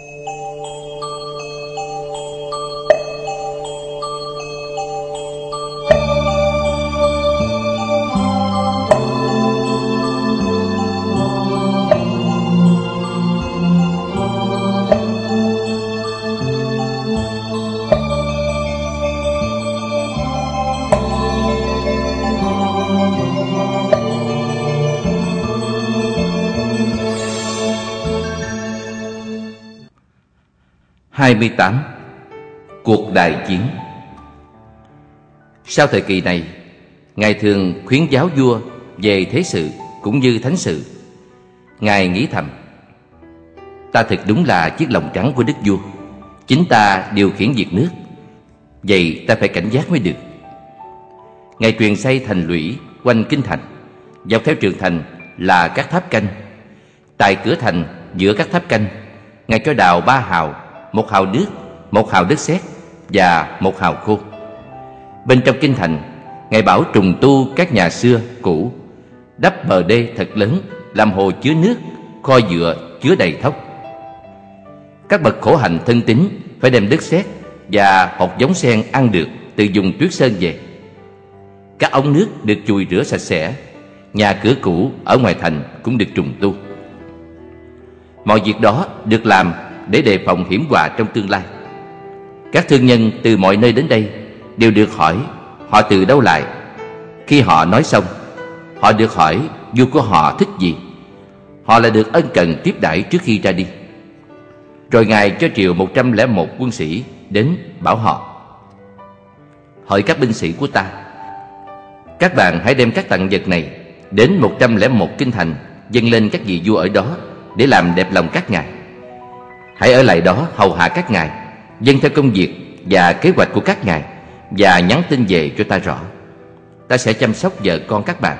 28. Cuộc đại chiến. Sau thời kỳ này, Ngài thường khuyến giáo vua về thế sự cũng như thánh sự. Ngài nghĩ thầm: ta thật đúng là chiếc lồng trắng của đức vua, chính ta điều khiển việc nước, vậy ta phải cảnh giác mới được. Ngài truyền xây thành lũy quanh kinh thành, dọc theo tường thành là các tháp canh. Tại cửa thành giữa các tháp canh, Ngài cho đào 3 hào, 1 hào nước, 1 hào đất sét và 1 hào khô. Bên trong kinh thành, Ngài bảo trùng tu các nhà xưa cũ, đắp bờ đê thật lớn, làm hồ chứa nước, kho dựa chứa đầy thóc. Các bậc khổ hạnh thân tín phải đem đất sét và hột giống sen ăn được từ vùng tuyết sơn về. Các ống nước được chùi rửa sạch sẽ, nhà cửa cũ ở ngoài thành cũng được trùng tu. Mọi việc đó được làm để đề phòng hiểm họa trong tương lai. Các thương nhân từ mọi nơi đến đây đều được hỏi họ từ đâu lại. Khi họ nói xong, họ được hỏi vua của họ thích gì. Họ lại được ân cần tiếp đãi trước khi ra đi. Rồi Ngài cho triệu 101 quân sĩ đến bảo họ: hỡi các binh sĩ của ta, các bạn hãy đem các tặng vật này đến 101 kinh thành, dâng lên các vị vua ở đó để làm đẹp lòng các ngài. Hãy ở lại đó hầu hạ các ngài, dâng theo công việc và kế hoạch của các ngài, và nhắn tin về cho ta rõ. Ta sẽ chăm sóc vợ con các bạn.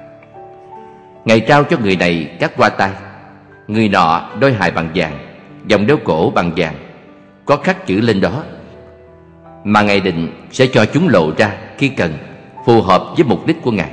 Ngài trao cho người này các hoa tai, người nọ đôi hài bằng vàng, vòng đeo cổ bằng vàng, có khắc chữ lên đó, mà Ngài định sẽ cho chúng lộ ra khi cần, phù hợp với mục đích của Ngài.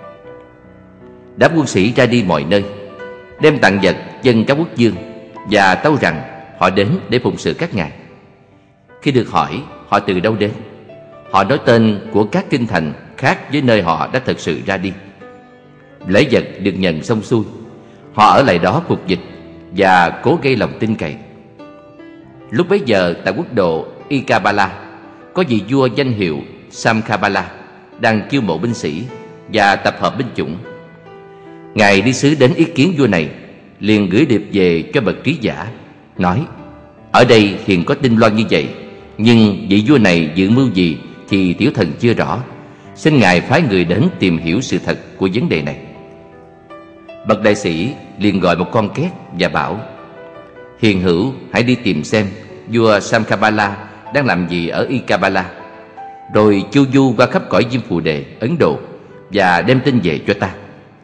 Đám quân sĩ ra đi mọi nơi, đem tặng vật dâng các quốc vương, và tâu rằng họ đến để phụng sự các ngài. Khi được hỏi họ từ đâu đến, họ nói tên của các kinh thành khác với nơi họ đã thực sự ra đi. Lễ vật được nhận xong xuôi, họ ở lại đó phục dịch và cố gây lòng tin cậy. Lúc bấy giờ tại quốc độ Ikabala, có vị vua danh hiệu Samkabala đang chiêu mộ binh sĩ và tập hợp binh chủng. Ngài đi sứ đến ý kiến vua này, liền gửi điệp về cho bậc trí giả, nói: ở đây hiện có tin loan như vậy, nhưng vị vua này dự mưu gì thì tiểu thần chưa rõ. Xin ngài phái người đến tìm hiểu sự thật của vấn đề này. Bậc đại sĩ liền gọi một con két và bảo: hiền hữu, hãy đi tìm xem vua Samkabala đang làm gì ở Ikabala, rồi chu du qua khắp cõi Diêm Phù Đề, Ấn Độ, và đem tin về cho ta.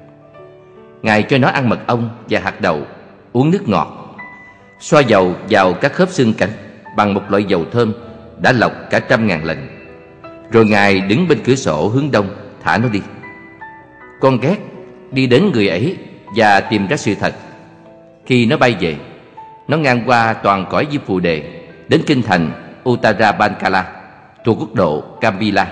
Ngài cho nó ăn mật ong và hạt đậu, uống nước ngọt, xoa dầu vào các khớp xương cánh bằng một loại dầu thơm đã lọc cả 100.000 lần. Rồi Ngài đứng bên cửa sổ hướng đông, thả nó đi. Con ghét đi đến người ấy và tìm ra sự thật. Khi nó bay về, nó ngang qua toàn cõi Diêm Phù Đề, đến kinh thành Uttara Bankala thuộc quốc độ Kambila.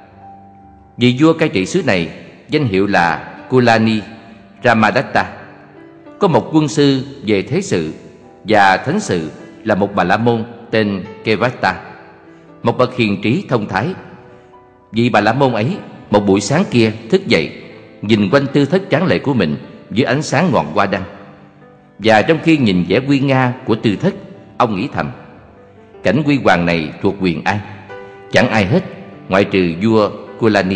Vị vua cai trị xứ này danh hiệu là Kulani Ramadatta, có một quân sư về thế sự và thánh sự là một bà la môn tên Kevata, một bậc hiền trí thông thái. Vị bà la môn ấy một buổi sáng kia thức dậy, nhìn quanh tư thất tráng lệ của mình dưới ánh sáng ngọn hoa đăng, và trong khi nhìn vẻ uy nga của tư thất, ông nghĩ thầm: cảnh huy hoàng này thuộc quyền ai? Chẳng ai hết ngoại trừ vua Kulani.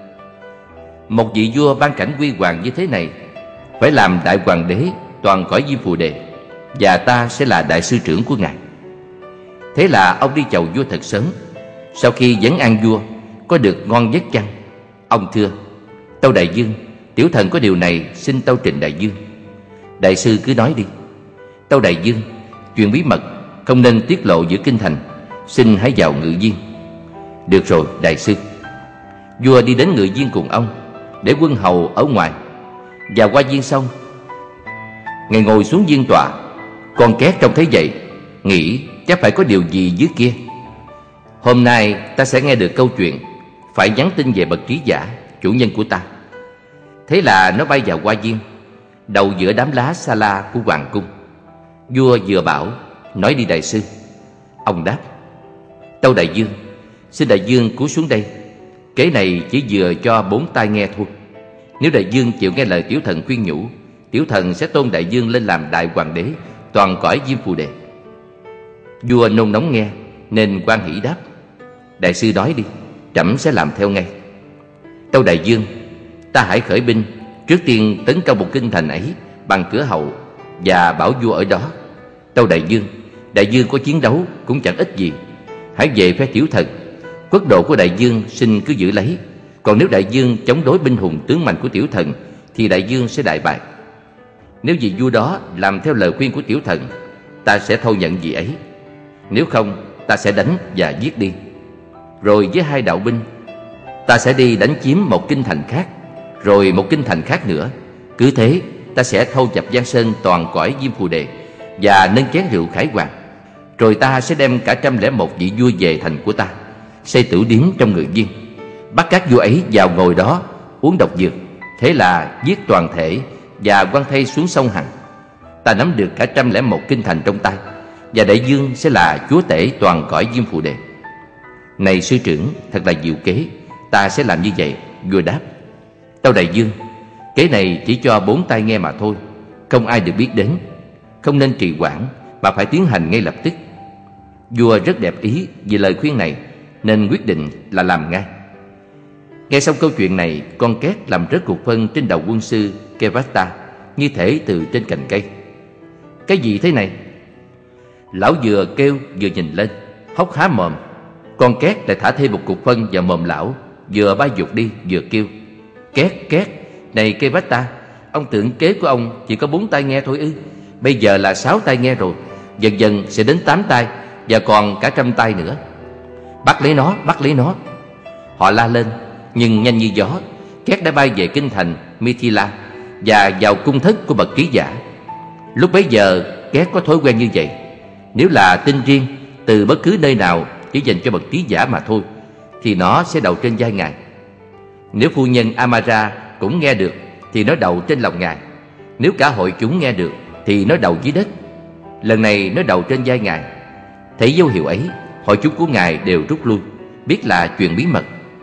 Một vị vua ban cảnh huy hoàng như thế này phải làm đại hoàng đế toàn cõi Diêm Phù Đề, và ta sẽ là đại sư trưởng của ngài. Thế là ông đi chầu vua thật sớm. Sau khi vấn an vua có được ngon giấc chăng, ông thưa: tâu đại vương, tiểu thần có điều này xin tâu trình đại vương. Đại sư cứ nói đi. Tâu đại vương, chuyện bí mật không nên tiết lộ giữa kinh thành, xin hãy vào ngự viên. Được rồi đại sư. Vua đi đến ngự viên cùng ông, để quân hầu ở ngoài. Và qua viên xong, ngài ngồi xuống viên tọa. Con két trông thấy vậy, nghĩ chắc phải có điều gì dưới kia. Hôm nay ta sẽ nghe được câu chuyện, phải nhắn tin về bậc trí giả, chủ nhân của ta. Thế là nó bay vào hoa viên, đầu giữa đám lá sa la của hoàng cung. Vua vừa bảo, nói đi đại sư. Ông đáp, tâu đại vương, xin đại vương cúi xuống đây. Kế này chỉ vừa cho 4 tai nghe thôi. Nếu đại vương chịu nghe lời tiểu thần khuyên nhủ, tiểu thần sẽ tôn đại vương lên làm đại hoàng đế toàn cõi Diêm Phù Đề. Vua nôn nóng nghe, nên hoan hỷ đáp, đại sư nói đi, trẫm sẽ làm theo ngay. Tâu đại vương, ta hãy khởi binh, trước tiên tấn công một kinh thành ấy bằng cửa hậu và bảo vua ở đó. Tâu đại vương có chiến đấu cũng chẳng ích gì. Hãy về phe tiểu thần, quốc độ của đại vương xin cứ giữ lấy. Còn nếu đại vương chống đối binh hùng tướng mạnh của tiểu thần, thì đại vương sẽ đại bại. Nếu vị vua đó làm theo lời khuyên của tiểu thần, ta sẽ thâu nhận vị ấy. Nếu không, ta sẽ đánh và giết đi. Rồi với 2 đạo binh, ta sẽ đi đánh chiếm một kinh thành khác, rồi một kinh thành khác nữa. Cứ thế, ta sẽ thâu chập Giang Sơn toàn cõi Diêm Phù Đề và nâng chén rượu khải hoàng. Rồi ta sẽ đem cả 101 vị vua về thành của ta, xây tử điếm trong người viên, bắt các vua ấy vào ngồi đó uống độc dược. Thế là giết toàn thể và quăng thây xuống sông Hằng. Ta nắm được cả 101 kinh thành trong tay, và đại vương sẽ là chúa tể toàn cõi Diêm Phù Đề. Này sư trưởng, thật là diệu kế, ta sẽ làm như vậy. Vua đáp, tâu đại vương, kế này chỉ cho 4 tai nghe mà thôi, không ai được biết đến. Không nên trì hoãn, mà phải tiến hành ngay lập tức. Vua rất đẹp ý vì lời khuyên này, nên quyết định là làm ngay. Nghe xong câu chuyện này, con két làm rớt cục phân trên đầu quân sư Kevata, như thể từ trên cành cây. Cái gì thế này? Lão vừa kêu vừa nhìn lên, hốc há mồm. Con két lại thả thêm một cục phân vào mồm lão, vừa bay vụt đi vừa kêu, két két. Này Kevata, ông tưởng kế của ông chỉ có 4 tai nghe thôi ư? Bây giờ là 6 tai nghe rồi, dần dần sẽ đến 8 tai, và còn cả 100 tai nữa. Bắt lấy nó, bắt lấy nó. Họ la lên, nhưng nhanh như gió, két đã bay về kinh thành Mithila và vào cung thất của bậc trí giả. Lúc bấy giờ két có thói quen như vậy. Nếu là tin riêng từ bất cứ nơi nào chỉ dành cho bậc trí giả mà thôi, thì nó sẽ đậu trên vai ngài. Nếu phu nhân Amara cũng nghe được, thì nó đậu trên lòng ngài. Nếu cả hội chúng nghe được, thì nó đậu dưới đất. Lần này nó đậu trên vai ngài. Thấy dấu hiệu ấy, hội chúng của ngài đều rút lui, biết là chuyện bí mật.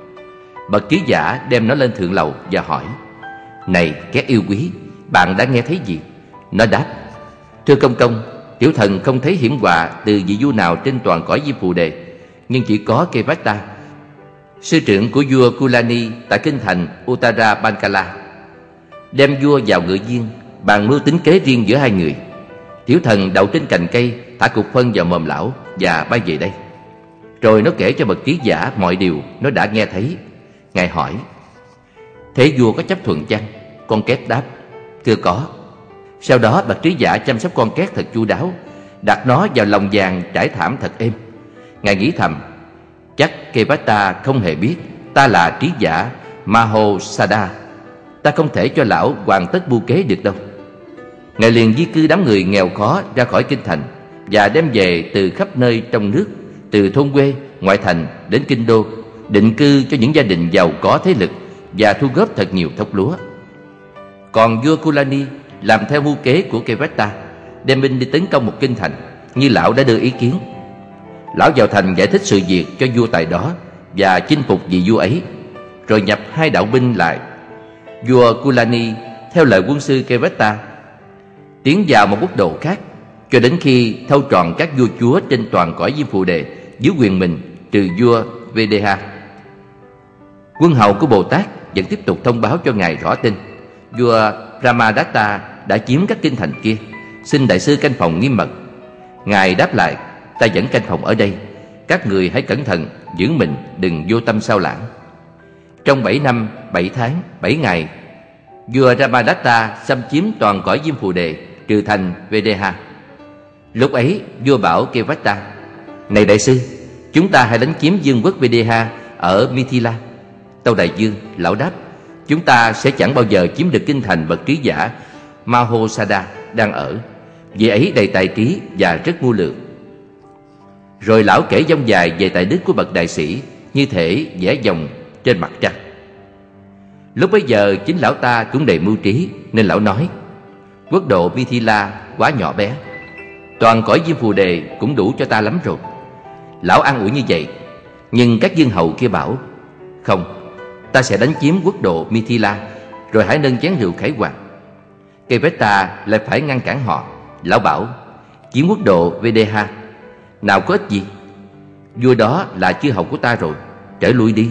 Bậc trí giả đem nó lên thượng lầu và hỏi, này két yêu quý, bạn đã nghe thấy gì? Nó đáp, thưa công công, tiểu thần không thấy hiểm họa từ vị vua nào trên toàn cõi Diêm Phù Đề, nhưng chỉ có Kevata, sư trưởng của vua Kulani tại kinh thành Uttara Bankala. Đem vua vào ngự viên, bàn mưu tính kế riêng giữa 2 người. Tiểu thần đậu trên cành cây, thả cục phân vào mồm lão và bay về đây. Rồi nó kể cho bậc trí giả mọi điều nó đã nghe thấy. Ngài hỏi, thế vua có chấp thuận chăng? Con két đáp, thưa có. Sau đó bậc trí giả chăm sóc con két thật chu đáo, đặt nó vào lồng vàng trải thảm thật êm. Ngài nghĩ thầm, chắc Kevata không hề biết ta là trí giả Mahosada. Ta không thể cho lão hoàn tất mưu kế được đâu. Ngài liền di cư đám người nghèo khó ra khỏi kinh thành và đem về từ khắp nơi trong nước, từ thôn quê, ngoại thành đến kinh đô, định cư cho những gia đình giàu có thế lực và thu góp thật nhiều thóc lúa. Còn vua Kulani làm theo mưu kế của Kevata, đem binh đi tấn công một kinh thành như lão đã đưa ý kiến. Lão vào thành giải thích sự việc cho vua tại đó và chinh phục vị vua ấy, rồi nhập 2 đạo binh lại. Vua Kulani theo lời quân sư Kevata tiến vào một quốc độ khác, cho đến khi thâu trọn các vua chúa trên toàn cõi Diêm Phù Đề dưới quyền mình, trừ vua Vedeha. Quân hầu của Bồ Tát vẫn tiếp tục thông báo cho ngài rõ tin vua Brahmadatta đã chiếm các kinh thành kia, xin đại sư canh phòng nghiêm mật. Ngài đáp lại, ta vẫn canh phòng ở đây, các người hãy cẩn thận, giữ mình đừng vô tâm sao lãng. Trong 7 năm 7 tháng 7 ngày, vua Brahmadatta xâm chiếm toàn cõi Diêm Phù Đề, trừ thành Vedeha. Lúc ấy vua bảo Kevata, này đại sư, chúng ta hãy đánh chiếm vương quốc Vedeha ở Mithila. Tâu đại vương, lão đáp, chúng ta sẽ chẳng bao giờ chiếm được kinh thành bậc trí giả Mahosada đang ở. Vị ấy đầy tài trí và rất ngu lược. Rồi lão kể dông dài về tài đức của bậc đại sĩ, như thể vẽ dòng trên mặt trăng. Lúc bấy giờ chính lão ta cũng đầy mưu trí, nên lão nói: quốc độ Mithila quá nhỏ bé, toàn cõi Diêm Phù Đề cũng đủ cho ta lắm rồi. Lão an ủi như vậy, nhưng các vương hầu kia bảo: không, ta sẽ đánh chiếm quốc độ Mithila, rồi hãy nâng chén rượu khải hoàn. Kevetta lại phải ngăn cản họ. Lão bảo: chiếm quốc độ Videha nào có ích gì, vua đó là chư hầu của ta rồi, trở lui đi.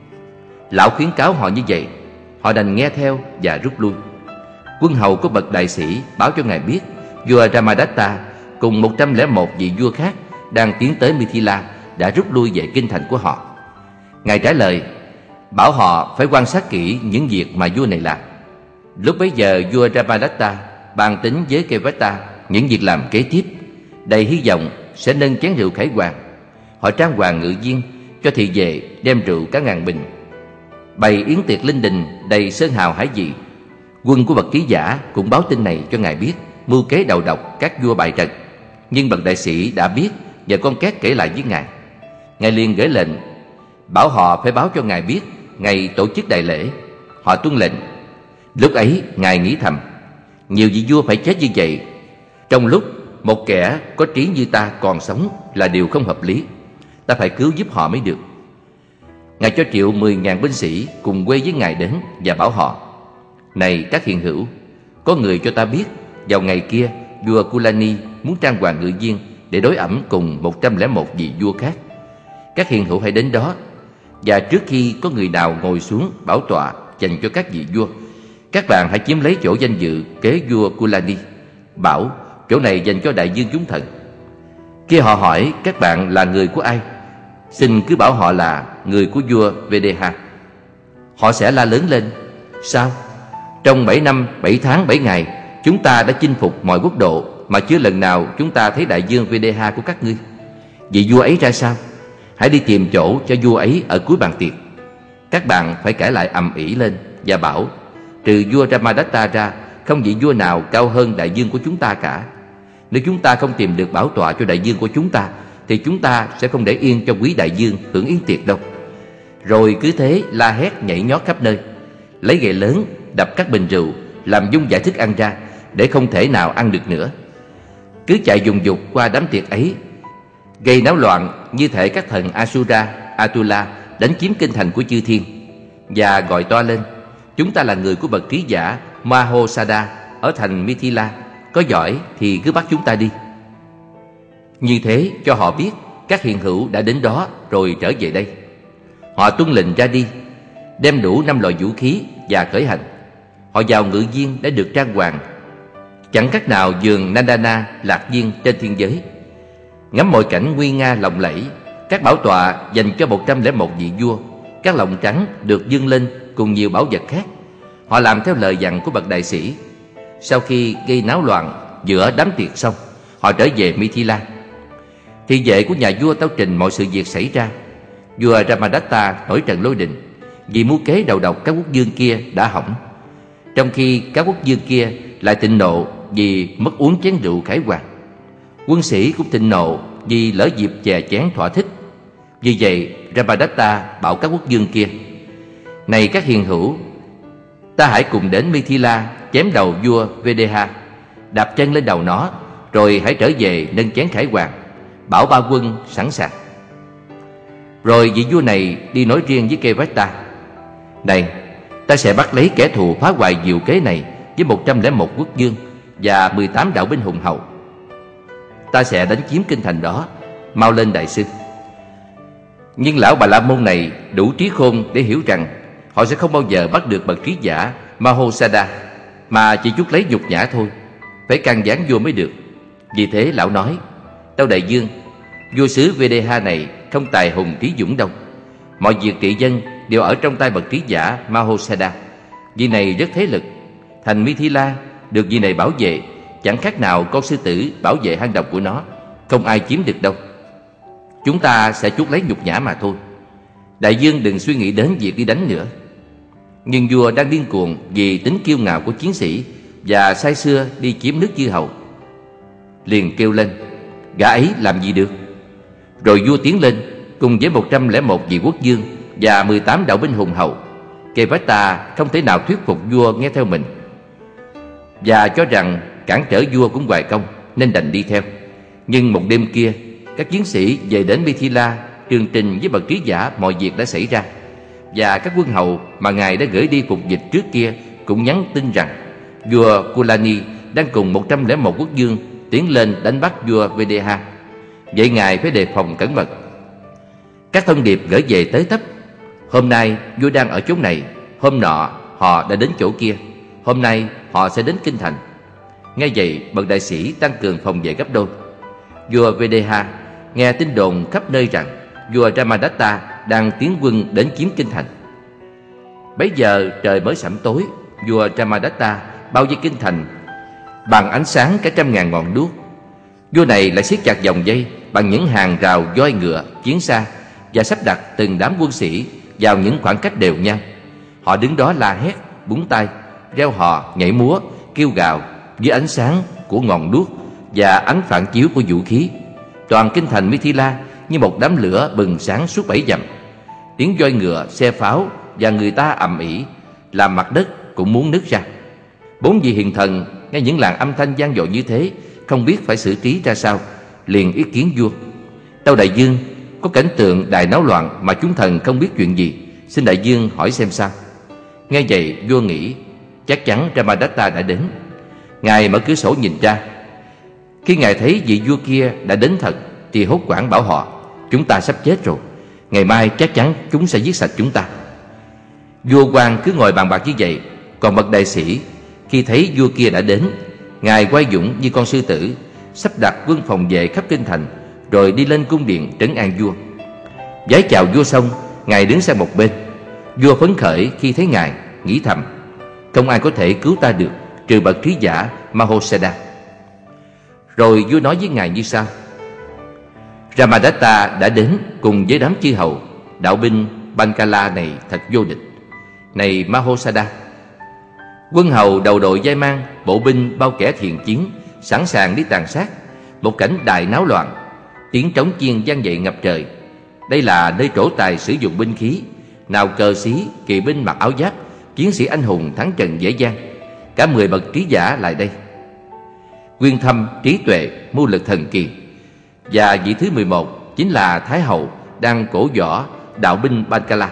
Lão khuyến cáo họ như vậy, họ đành nghe theo và rút lui. Quân hầu của bậc đại sĩ báo cho ngài biết vua Ramadatta cùng 101 vị vua khác đang tiến tới Mithila đã rút lui về kinh thành của họ. Ngài trả lời, bảo họ phải quan sát kỹ những việc mà vua này làm. Lúc bấy giờ vua Ramadatta bàn tính với Kevetta những việc làm kế tiếp, đầy hy vọng sẽ nâng chén rượu khải hoàn. Họ trang hoàng ngự viên, cho thị vệ đem rượu cả ngàn bình, bày yến tiệc linh đình đầy sơn hào hải vị. Quân của bậc trí giả cũng báo tin này cho ngài biết, mưu kế đầu độc các vua bại trận. Nhưng bậc đại sĩ đã biết và con két kể lại với ngài. Ngài liền gửi lệnh bảo họ phải báo cho ngài biết ngày tổ chức đại lễ. Họ tuân lệnh. Lúc ấy ngài nghĩ thầm, nhiều vị vua phải chết như vậy trong lúc một kẻ có trí như ta còn sống là điều không hợp lý. Ta phải cứu giúp họ mới được. Ngài cho triệu 10.000 binh sĩ cùng quê với ngài đến và bảo họ: này các hiền hữu, có người cho ta biết vào ngày kia vua Kulani muốn trang hoàng ngự viên để đối ẩm cùng 101 vị vua khác. Các hiền hữu hãy đến đó, và trước khi có người nào ngồi xuống bảo tọa dành cho các vị vua, các bạn hãy chiếm lấy chỗ danh dự kế vua Kulani, bảo chỗ này dành cho đại dương chúng thần. Khi họ hỏi các bạn là người của ai, xin cứ bảo họ là người của vua Videha. Họ sẽ la lớn lên: sao? Trong 7 năm 7 tháng 7 ngày, chúng ta đã chinh phục mọi quốc độ mà chưa lần nào chúng ta thấy đại dương Videha của các ngươi. Vị vua ấy ra sao? Hãy đi tìm chỗ cho vua ấy ở cuối bàn tiệc. Các bạn phải cãi lại ầm ĩ lên và bảo: trừ vua Ramadatta ra, không vị vua nào cao hơn đại dương của chúng ta cả. Nếu chúng ta không tìm được bảo tọa cho đại dương của chúng ta, thì chúng ta sẽ không để yên cho quý đại dương hưởng yến tiệc đâu. Rồi cứ thế la hét nhảy nhót khắp nơi, lấy gậy lớn đập các bình rượu, làm vung vãi thức ăn ra để không thể nào ăn được nữa. Cứ chạy dùng dục qua đám tiệc ấy, gây náo loạn như thể các thần Asura, Atula đánh chiếm kinh thành của chư thiên, và gọi to lên: chúng ta là người của bậc trí giả Mahosada ở thành Mithila, có giỏi thì cứ bắt chúng ta đi. Như thế cho họ biết các hiền hữu đã đến đó rồi trở về đây. Họ tuân lệnh ra đi, đem đủ 5 loại vũ khí và khởi hành. Họ vào ngự viên đã được trang hoàng, chẳng khác nào vườn Nandana lạc viên trên thiên giới. Ngắm mọi cảnh nguy nga lộng lẫy, các bảo tọa dành cho 101 vị vua, các lọng trắng được dâng lên cùng nhiều bảo vật khác. Họ làm theo lời dặn của bậc đại sĩ. Sau khi gây náo loạn giữa đám tiệc xong, họ trở về Mithila. Thị vệ của nhà vua tấu trình mọi sự việc xảy ra. Vua Ramadatta nổi trận lôi đình vì mưu kế đầu độc các quốc vương kia đã hỏng, trong khi các quốc vương kia lại thịnh nộ vì mất uống chén rượu khải hoàn. Quân sĩ cũng thịnh nộ vì lỡ dịp chè chén thỏa thích. Vì vậy Ramadatta bảo các quốc vương kia: này các hiền hữu, ta hãy cùng đến Mithila chém đầu vua Videha, đạp chân lên đầu nó, rồi hãy trở về nâng chén khải hoàn, bảo ba quân sẵn sàng. Rồi vị vua này đi nói riêng với Kevetta: này, ta sẽ bắt lấy kẻ thù phá hoại diệu kế này với 101 quốc vương và 18 đạo binh hùng hậu. Ta sẽ đánh chiếm kinh thành đó, mau lên đại sư. Nhưng lão Bà La Môn này đủ trí khôn để hiểu rằng họ sẽ không bao giờ bắt được bậc trí giả Mahosada, mà chỉ chút lấy nhục nhã thôi, phải can gián vua mới được. Vì thế lão nói: tâu đại dương, vua xứ Videha này không tài hùng trí dũng đâu. Mọi việc trị dân đều ở trong tay bậc trí giả Mahosada. Vị này rất thế lực. Thành Mithila được vị này bảo vệ, chẳng khác nào con sư tử bảo vệ hang động của nó, không ai chiếm được đâu. Chúng ta sẽ chuốc lấy nhục nhã mà thôi. Đại dương đừng suy nghĩ đến việc đi đánh nữa. Nhưng vua đang điên cuồng vì tính kiêu ngạo của chiến sĩ và say sưa đi chiếm nước chư hầu, liền kêu lên: gã ấy làm gì được? Rồi vua tiến lên cùng với 101 vị quốc vương và 18 đạo binh hùng hậu. Kevata không thể nào thuyết phục vua nghe theo mình, và cho rằng cản trở vua cũng hoài công, nên đành đi theo. Nhưng một đêm kia, các chiến sĩ về đến Mithila tường trình với bậc trí giả mọi việc đã xảy ra, và các quân hầu mà ngài đã gửi đi phục dịch trước kia cũng nhắn tin rằng vua Kulani đang cùng 101 quốc vương tiến lên đánh bắt vua Videha. Vậy ngài phải đề phòng cẩn mật. Các thông điệp gửi về tới tấp: hôm nay vua đang ở chỗ này, hôm nọ họ đã đến chỗ kia, hôm nay họ sẽ đến kinh thành. Nghe vậy, bậc đại sĩ tăng cường phòng vệ gấp đôi. Vua Videha nghe tin đồn khắp nơi rằng vua Ramadatta đang tiến quân đến chiếm kinh thành. Bấy giờ trời mới sẩm tối, vua Ramadatta bao vây kinh thành bằng ánh sáng cả 100.000 ngọn đuốc. Vua này lại siết chặt vòng dây bằng những hàng rào voi ngựa, chiến xa, và sắp đặt từng đám quân sĩ vào những khoảng cách đều nhau. Họ đứng đó la hét, búng tay, reo hò, nhảy múa, kêu gào dưới ánh sáng của ngọn đuốc và ánh phản chiếu của vũ khí. Toàn kinh thành Mithila như một đám lửa bừng sáng suốt 7 dặm. Tiếng voi ngựa, xe pháo và người ta ầm ĩ làm mặt đất cũng muốn nứt ra. 4 vị hiền thần nghe những làn âm thanh vang dội như thế, không biết phải xử trí ra sao, liền ý kiến vua: tâu đại vương, có cảnh tượng đại náo loạn mà chúng thần không biết chuyện gì, xin đại vương hỏi xem sao. Nghe vậy, vua nghĩ chắc chắn Ramadatta đã đến. Ngài mở cửa sổ nhìn ra. Khi ngài thấy vị vua kia đã đến thật thì hốt hoảng bảo họ: chúng ta sắp chết rồi, ngày mai chắc chắn chúng sẽ giết sạch chúng ta. Vua quan cứ ngồi bàn bạc như vậy. Còn bậc đại sĩ, khi thấy vua kia đã đến, ngài quay dũng như con sư tử, sắp đặt quân phòng vệ khắp kinh thành, rồi đi lên cung điện trấn an vua. Vái chào vua xong, ngài đứng sang một bên. Vua phấn khởi khi thấy ngài, nghĩ thầm: không ai có thể cứu ta được trừ bậc trí giả Mahosada. Rồi vua nói với ngài như sau: Ramadatta đã đến cùng với đám chư hầu, đạo binh Bankala này thật vô địch. Này Mahosada, quân hầu đầu đội vai mang, bộ binh bao kẻ thiện chiến, sẵn sàng đi tàn sát. Một cảnh đại náo loạn, tiếng trống chiên vang dậy ngập trời. Đây là nơi trổ tài sử dụng binh khí, nào cờ xí, kỵ binh mặc áo giáp, chiến sĩ anh hùng thắng trận dễ dàng. Cả 10 bậc trí giả lại đây, quyên thâm, trí tuệ, mưu lực thần kỳ. Và vị thứ 11 chính là Thái hậu đang cổ võ đạo binh Bankala.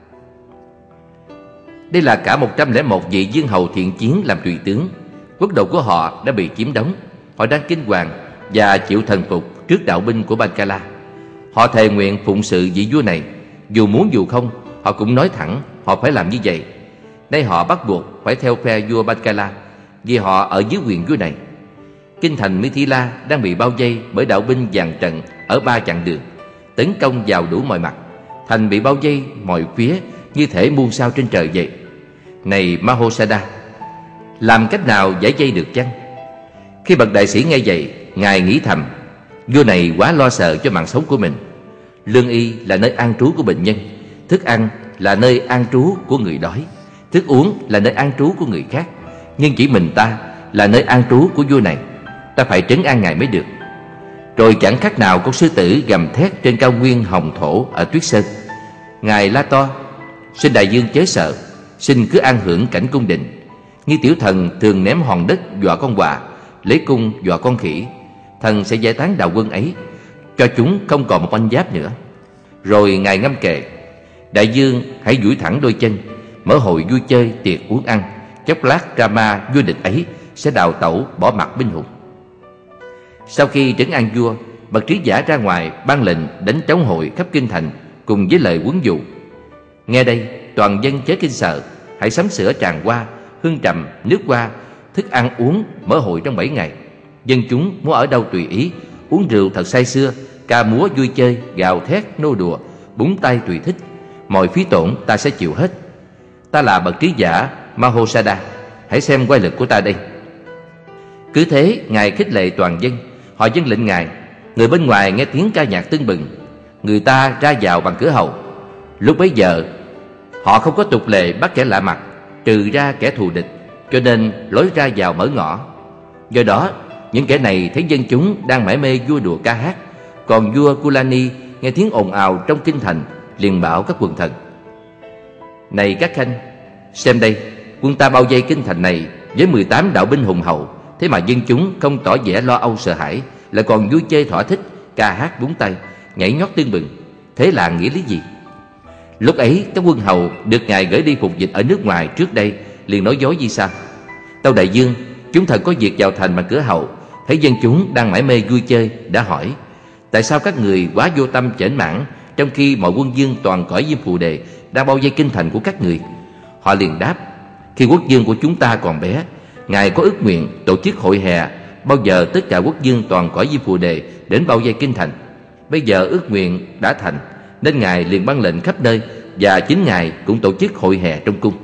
Đây là cả 101 vị vương hầu thiện chiến làm tùy tướng. Quốc độ của họ đã bị chiếm đóng. Họ đang kinh hoàng và chịu thần phục trước đạo binh của Bankala. Họ thề nguyện phụng sự vị vua này, dù muốn dù không. Họ cũng nói thẳng họ phải làm như vậy. Nay họ bắt buộc phải theo phe vua Bankala, vì họ ở dưới quyền vua này. Kinh thành Mithila đang bị bao vây bởi đạo binh dàn trận ở 3 chặng đường, tấn công vào đủ mọi mặt. Thành bị bao vây mọi phía như thể muôn sao trên trời vậy. Này Mahosada, làm cách nào giải dây được chăng? Khi bậc đại sĩ nghe vậy, ngài nghĩ thầm: vua này quá lo sợ cho mạng sống của mình. Lương y là nơi an trú của bệnh nhân, thức ăn là nơi an trú của người đói, thức uống là nơi an trú của người khác. Nhưng chỉ mình ta là nơi an trú của vua này. Ta phải trấn an ngài mới được. Rồi chẳng khác nào con sư tử gầm thét trên cao nguyên hồng thổ ở Tuyết Sơn. Ngài la to: xin đại vương chớ sợ, xin cứ an hưởng cảnh cung đình. Như tiểu thần thường ném hòn đất dọa con quạ, lấy cung dọa con khỉ, thần sẽ giải tán đạo quân ấy, cho chúng không còn một oanh giáp nữa. Rồi ngài ngâm kệ: đại vương hãy duỗi thẳng đôi chân, mở hội vui chơi tiệc uống ăn. Chốc lát Rama vua địch ấy sẽ đào tẩu bỏ mặt binh hùng. Sau khi trấn an vua, bậc trí giả ra ngoài ban lệnh đánh trống hội khắp kinh thành cùng với lời huấn dụ: nghe đây, toàn dân chớ kinh sợ, hãy sắm sửa tràng hoa, hương trầm, nước hoa, thức ăn uống, mở hội trong 7 ngày. Dân chúng muốn ở đâu tùy ý, uống rượu thật say sưa, ca múa vui chơi, gào thét nô đùa, búng tay tùy thích. Mọi phí tổn ta sẽ chịu hết. Ta là bậc trí giả Mahosada, hãy xem oai lực của ta đây. Cứ thế ngài khích lệ toàn dân. Họ dâng lệnh ngài. Người bên ngoài nghe tiếng ca nhạc tưng bừng. Người ta ra vào bằng cửa hậu. Lúc bấy giờ họ không có tục lệ bắt kẻ lạ mặt, trừ ra kẻ thù địch, cho nên lối ra vào mở ngõ. Do đó những kẻ này thấy dân chúng đang mải mê vui đùa ca hát, Còn vua Kulani nghe tiếng ồn ào trong kinh thành, liền bảo các quần thần: Này các khanh, xem đây, quân ta bao vây kinh thành này với 18 đạo binh hùng hậu, thế mà dân chúng không tỏ vẻ lo âu sợ hãi, lại còn vui chơi thỏa thích, ca hát búng tay, nhảy nhót tưng bừng. Thế là nghĩa lý gì? Lúc ấy các quân hầu được ngài gửi đi phục dịch ở nước ngoài trước đây liền nói dối như sau: Tâu đại dương, chúng thần có việc vào thành mà cửa hậu, thấy dân chúng đang mải mê vui chơi, đã hỏi: Tại sao các người quá vô tâm chểnh mãn, trong khi mọi quân vương toàn cõi Diêm Phù Đề đang bao vây kinh thành của các người? Họ liền đáp: Khi quốc vương của chúng ta còn bé, ngài có ước nguyện tổ chức hội hè bao giờ tất cả quốc vương toàn cõi Diêm Phù Đề đến bao vây kinh thành. Bây giờ ước nguyện đã thành, nên ngài liền ban lệnh khắp nơi, và chính ngài cũng tổ chức hội hè trong cung.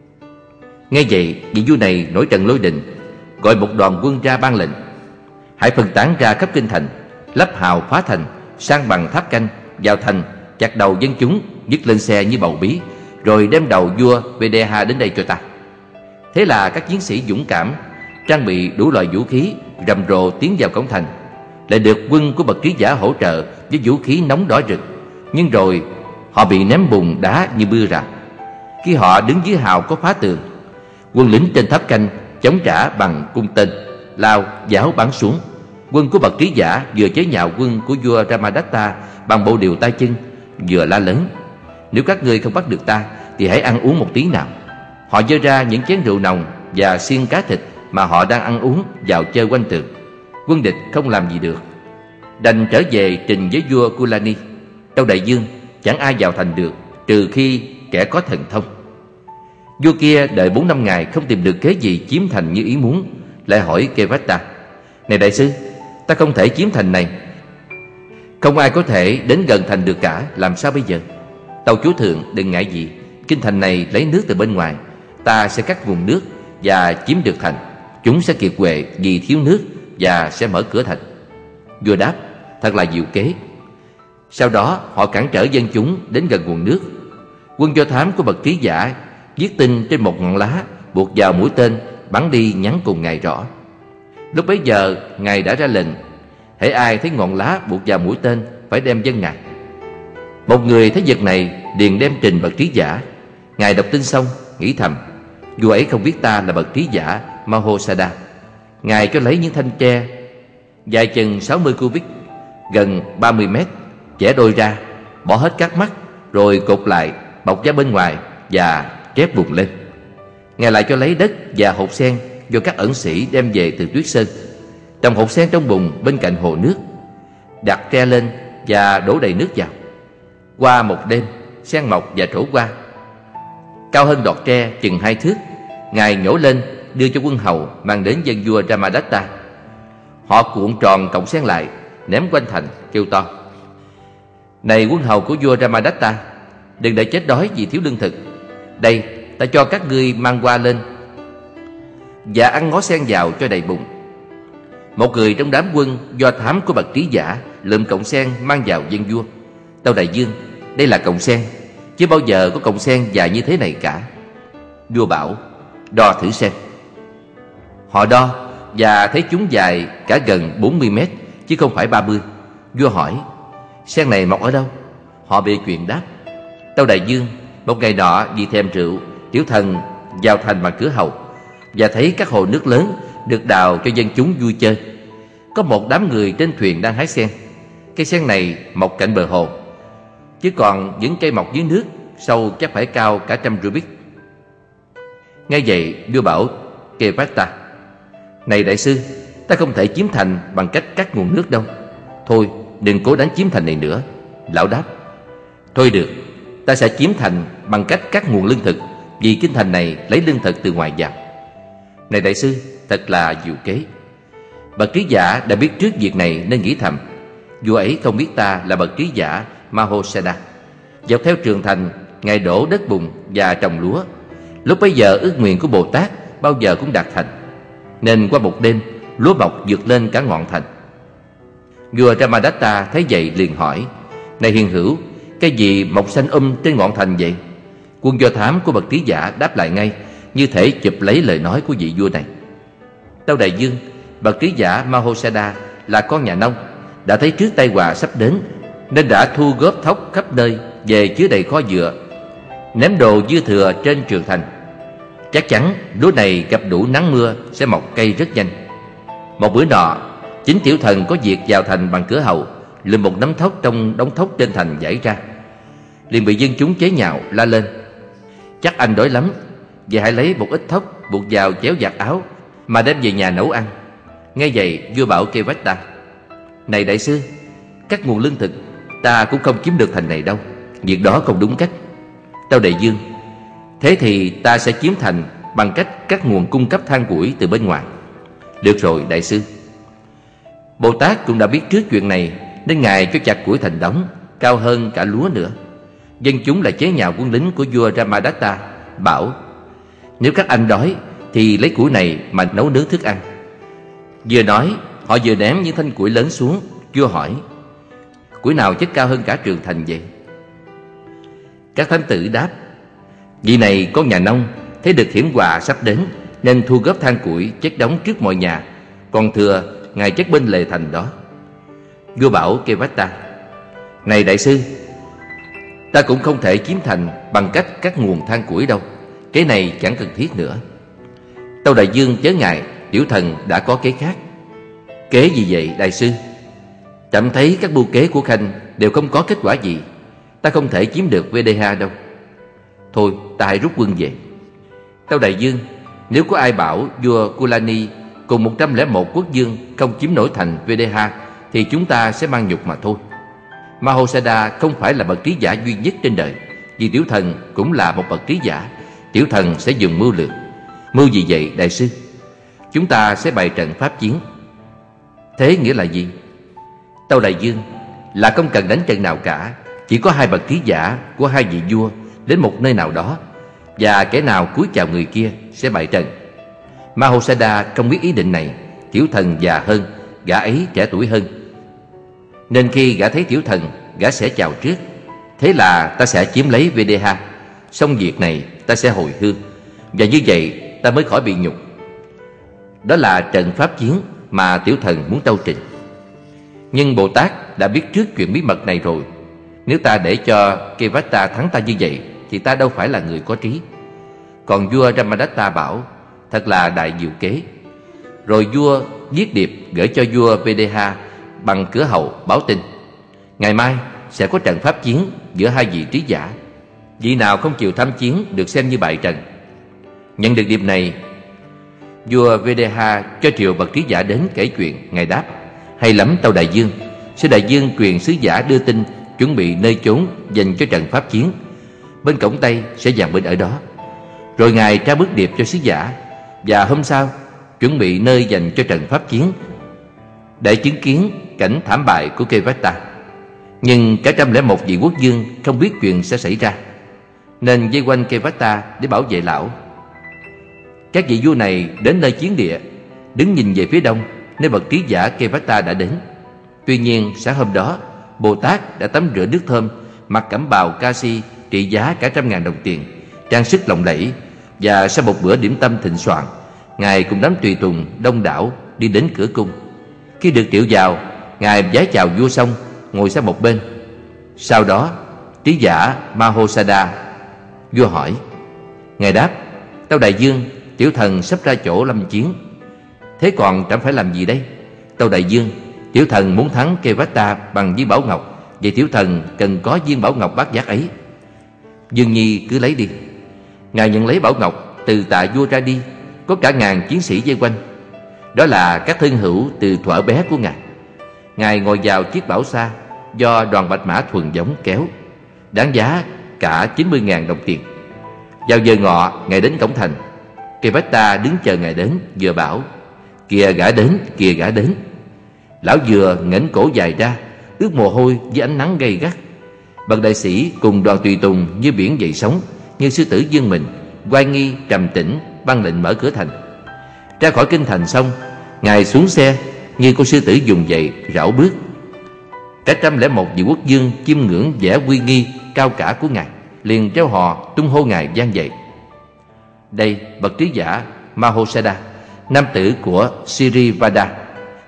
Nghe vậy, vị vua này nổi trận lôi đình, gọi một đoàn quân ra ban lệnh: Hãy phân tán ra khắp kinh thành, lắp hào phá thành, san bằng tháp canh, vào thành, chặt đầu dân chúng, dứt lên xe như bầu bí, rồi đem đầu vua Vedeha đến đây cho ta. Thế là các chiến sĩ dũng cảm, trang bị đủ loại vũ khí, rầm rộ tiến vào cổng thành, lại được quân của bậc trí giả hỗ trợ với vũ khí nóng đỏ rực. Nhưng rồi họ bị ném bùn đá như mưa rào. Khi họ đứng dưới hào có phá tường, quân lính trên tháp canh chống trả bằng cung tên, lao giáo bắn xuống. Quân của bậc trí giả vừa chế nhạo quân của vua Ramadatta bằng bộ điều tay chân, vừa la lớn: Nếu các ngươi không bắt được ta thì hãy ăn uống một tí nào. Họ giơ ra những chén rượu nồng và xiên cá thịt mà họ đang ăn uống vào chơi quanh tường. Quân địch không làm gì được, đành trở về trình với vua Kulani: Tâu đại dương, chẳng ai vào thành được trừ khi kẻ có thần thông. Vua kia đợi 4 năm ngày không tìm được kế gì chiếm thành như ý muốn, lại hỏi Kevata: Này đại sư, ta không thể chiếm thành này, không ai có thể đến gần thành được cả, làm sao bây giờ? Tâu chúa thượng đừng ngại gì, kinh thành này lấy nước từ bên ngoài, ta sẽ cắt nguồn nước và chiếm được thành. Chúng sẽ kiệt quệ vì thiếu nước và sẽ mở cửa thành. Vua đáp: Thật là diệu kế. Sau đó họ cản trở dân chúng đến gần nguồn nước. Quân do thám của bậc trí giả viết tin trên một ngọn lá, buộc vào mũi tên, bắn đi nhắn cùng ngài rõ. Lúc bấy giờ ngài đã ra lệnh: hễ ai thấy ngọn lá buộc vào mũi tên phải đem dâng ngài. Một người thấy việc này liền đem trình bậc trí giả. Ngài đọc tin xong nghĩ thầm: vua ấy không biết ta là bậc trí giả Mahosada. Ngài cho lấy những thanh tre dài chừng 60 cubit, gần 30 mét, chẻ đôi ra, bỏ hết các mắt, rồi cột lại, bọc ra bên ngoài và trép bùn lên. Ngài lại cho lấy đất và hột sen do các ẩn sĩ đem về từ Tuyết Sơn, trồng hột sen trong bùn bên cạnh hồ nước, đặt tre lên và đổ đầy nước vào. Qua một đêm, sen mọc và trổ qua, cao hơn đọt tre chừng 2 thước. Ngài nhổ lên đưa cho quân hầu mang đến dân vua Ramadatta. Họ cuộn tròn cọng sen lại, ném quanh thành, kêu to: Này quân hầu của vua Ramadatta, đừng để chết đói vì thiếu lương thực. Đây, ta cho các ngươi mang qua lên và ăn ngó sen vào cho đầy bụng. Một người trong đám quân do thám của bậc trí giả lượm cọng sen mang vào dân vua. Tâu đại dương, đây là cọng sen, chưa bao giờ có cọng sen dài như thế này cả. Vua bảo: đo thử xem. Họ đo và thấy chúng dài cả gần 40 mét chứ không phải 30. Vua hỏi: sen này mọc ở đâu? Họ bịa chuyện đáp: Tâu đại dương, một ngày nọ vì thèm rượu, tiểu thần vào thành bằng cửa hầu và thấy các hồ nước lớn được đào cho dân chúng vui chơi. Có một đám người trên thuyền đang hái sen. Cây sen này mọc cạnh bờ hồ, chứ còn những cây mọc dưới nước sâu chắc phải cao cả 100 rubik. Nghe vậy vua bảo Kevata: Này đại sư, ta không thể chiếm thành bằng cách cắt nguồn nước đâu. Thôi đừng cố đánh chiếm thành này nữa. Lão đáp: Thôi được, ta sẽ chiếm thành bằng cách cắt nguồn lương thực, vì kinh thành này lấy lương thực từ ngoài vào. Này đại sư, thật là diệu kế. Bậc trí giả đã biết trước việc này nên nghĩ thầm: vua ấy không biết ta là bậc trí giả Mahosada. Dọc theo trường thành, ngài đổ đất bùn và trồng lúa. Lúc bấy giờ ước nguyện của Bồ Tát bao giờ cũng đạt thành, nên qua một đêm lúa mọc vượt lên cả ngọn thành. Vua Ramadatta thấy vậy liền hỏi: Này hiền hữu, cái gì mọc xanh trên ngọn thành vậy? Quân do thám của bậc trí giả đáp lại ngay, như thể chụp lấy lời nói của vị vua này: Tâu đại dương, bậc trí giả Mahosada là con nhà nông, đã thấy trước tai họa sắp đến, nên đã thu góp thóc khắp nơi về chứa đầy kho dựa, ném đồ dư thừa trên trường thành. Chắc chắn lúa này gặp đủ nắng mưa sẽ mọc cây rất nhanh. Một bữa nọ, chính tiểu thần có việc vào thành bằng cửa hậu, lượm một nắm thóc trong đống thóc trên thành giải ra, liền bị dân chúng chế nhạo la lên: "Chắc anh đói lắm, vậy hãy lấy một ít thóc buộc vào chéo vạt áo mà đem về nhà nấu ăn." Nghe vậy, vua bảo kêu Vách-ta: "Này đại sư, các nguồn lương thực ta cũng không kiếm được thành này đâu, việc đó không đúng cách." Tâu Đại Dương: "Thế thì ta sẽ chiếm thành bằng cách các nguồn cung cấp than củi từ bên ngoài." "Được rồi đại sư." Bồ Tát cũng đã biết trước chuyện này, nên ngài cho chặt củi thành đống, cao hơn cả lúa nữa. Dân chúng lại chế nhạo quân lính của vua Ramadatta, bảo: "Nếu các anh đói thì lấy củi này mà nấu nướng thức ăn." Vừa nói, họ vừa ném những thanh củi lớn xuống. Vua hỏi: "Củi nào chất cao hơn cả trường thành vậy?" Các thánh tử đáp: "Vị này con nhà nông, thấy được hiểm họa sắp đến, nên thu góp than củi chất đóng trước mọi nhà, còn thừa ngài chất bên lề thành đó." Vua bảo Kevatta: "Này đại sư, ta cũng không thể chiếm thành bằng cách các nguồn than củi đâu, cái này chẳng cần thiết nữa." Tâu Đại Dương chớ ngại, tiểu thần đã có kế khác. "Kế gì vậy đại sư?" "Trẫm thấy các mưu kế của Khanh đều không có kết quả gì, ta không thể chiếm được Videha đâu." "Thôi ta hãy rút quân về." Tâu Đại Dương: "Nếu có ai bảo vua Kulani cùng 101 quốc vương không chiếm nổi thành Videha thì chúng ta sẽ mang nhục mà thôi. Mahosada không phải là bậc trí giả duy nhất trên đời, vì tiểu thần cũng là một bậc trí giả. Tiểu thần sẽ dùng mưu lược." "Mưu gì vậy đại sư?" "Chúng ta sẽ bày trận pháp chiến." "Thế nghĩa là gì?" Tâu Đại Dương: "Là không cần đánh trận nào cả, chỉ có hai bậc trí giả của hai vị vua đến một nơi nào đó, và kẻ nào cúi chào người kia sẽ bại trận." Mahosada không biết ý định này. Tiểu thần già hơn, gã ấy trẻ tuổi hơn, nên khi gã thấy tiểu thần, gã sẽ chào trước. Thế là ta sẽ chiếm lấy Videha, xong việc này ta sẽ hồi hương, và như vậy ta mới khỏi bị nhục. Đó là trận pháp chiến mà tiểu thần muốn tâu trình. Nhưng Bồ Tát đã biết trước chuyện bí mật này rồi. Nếu ta để cho Kevatta thắng ta như vậy thì ta đâu phải là người có trí. Còn vua Ramadatta bảo: "Thật là đại diệu kế." Rồi vua viết điệp gửi cho vua Videha bằng cửa hậu báo tin: "Ngày mai sẽ có trận pháp chiến giữa hai vị trí giả. Vị nào không chịu tham chiến được xem như bại trận." Nhận được điệp này, vua Videha cho triệu bậc trí giả đến kể chuyện. Ngài đáp: "Hay lắm Tâu Đại Dương. Sư Đại Dương truyền sứ giả đưa tin chuẩn bị nơi chốn dành cho trận pháp chiến. Bên cổng Tây sẽ dàn binh ở đó." Rồi ngài trao bức điệp cho sứ giả, và hôm sau chuẩn bị nơi dành cho trận pháp chiến, để chứng kiến cảnh thảm bại của Kevatta. Nhưng cả 101 vị quốc vương không biết chuyện sẽ xảy ra, nên vây quanh Kevatta để bảo vệ lão. Các vị vua này đến nơi chiến địa, đứng nhìn về phía đông, nơi bậc trí giả Kevatta đã đến. Tuy nhiên sáng hôm đó, Bồ Tát đã tắm rửa nước thơm, mặc cẩm bào Kasi trị giá cả 100.000 đồng tiền, trang sức lộng lẫy, và sau một bữa điểm tâm thịnh soạn, ngài cùng đám tùy tùng đông đảo đi đến cửa cung. Khi được triệu vào, ngài vái chào vua xong, ngồi sang một bên. Sau đó trí giả Mahosada. Vua hỏi. Ngài đáp: "Tâu Đại Dương, tiểu thần sắp ra chỗ lâm chiến. Thế còn trẫm phải làm gì đây?" Tâu Đại Dương: "Tiểu thần muốn thắng Kevatta bằng viên bảo ngọc, vậy tiểu thần cần có viên bảo ngọc bát giác ấy." Dương Nhi cứ lấy đi. Ngài nhận lấy bảo ngọc, từ tạ vua ra đi, có cả ngàn chiến sĩ vây quanh. Đó là các thân hữu từ thuở bé của ngài. Ngài ngồi vào chiếc bảo xa do đoàn bạch mã thuần giống kéo, đáng giá cả 90.000 đồng tiền. Vào giờ ngọ, ngài đến cổng thành. Kevatta đứng chờ ngài đến, vừa bảo: "Kìa gã đến, kìa gã đến." Lão vừa nghển cổ dài ra, ướt mồ hôi với ánh nắng gay gắt. Bậc đại sĩ cùng đoàn tùy tùng như biển dậy sóng, như sư tử vươn mình, oai nghi trầm tĩnh ban lệnh mở cửa thành. Ra khỏi kinh thành xong, ngài xuống xe như con sư tử vùng dậy rảo bước. Cả 101 vị quốc vương chiêm ngưỡng vẻ uy nghi cao cả của ngài, liền reo hò tung hô ngài vang dậy. Đây bậc trí giả Mahosada, nam tử của Sirivada,